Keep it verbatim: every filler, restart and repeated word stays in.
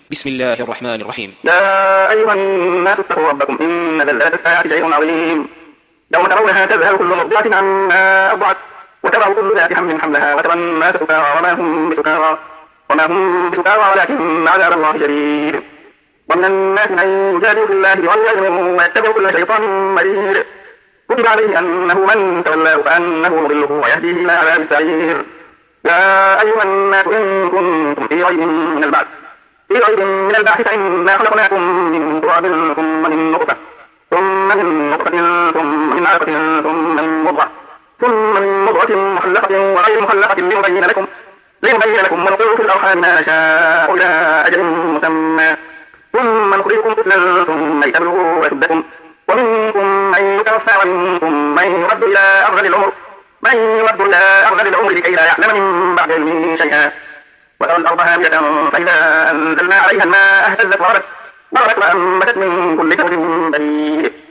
بسم الله الرحمن الرحيم. يا أيها الناس اتقوا ربكم إن زلزلة الساعة شيء عظيم يوم ترونها تذهل كل مرضعة عما أرضعت وتضع كل ذات حمل حملها وترى الناس سكارى وما هم بسكارى وما هم بسكارى ولكن عذاب الله شديد. ومن الناس من يجادل في الله بغير علم ويتبع كل شيطان مريد كتب عليه أنه من تولاه فأنه مضله ويهديه إلى عذاب السعير. يا أيها الناس إن كنتم في ريب من البعث في ريب من البعث فإنا خلقناكم من تراب ثم من نطفة ثم من نطفة ثم من علقة ثم من مضغة ثم من مضغة مخلقة وغير مخلقة لنبين لكم لنبين لكم ونقر في الأرحام ما نشاء إلى أجل مسمى ثم نخرجكم طفلا ثم لتبلغوا أشدكم ومنكم من يتوفى ومنكم من يرد إلى أرذل العمر من يرد إلى أرذل العمر لكي لا يعلم من بعد علمه شيئا. وترى الأرض هامدة فإذا أنزلنا عليها الماء اهتزت وربت وربت وأنبتت من كل زوج بهيج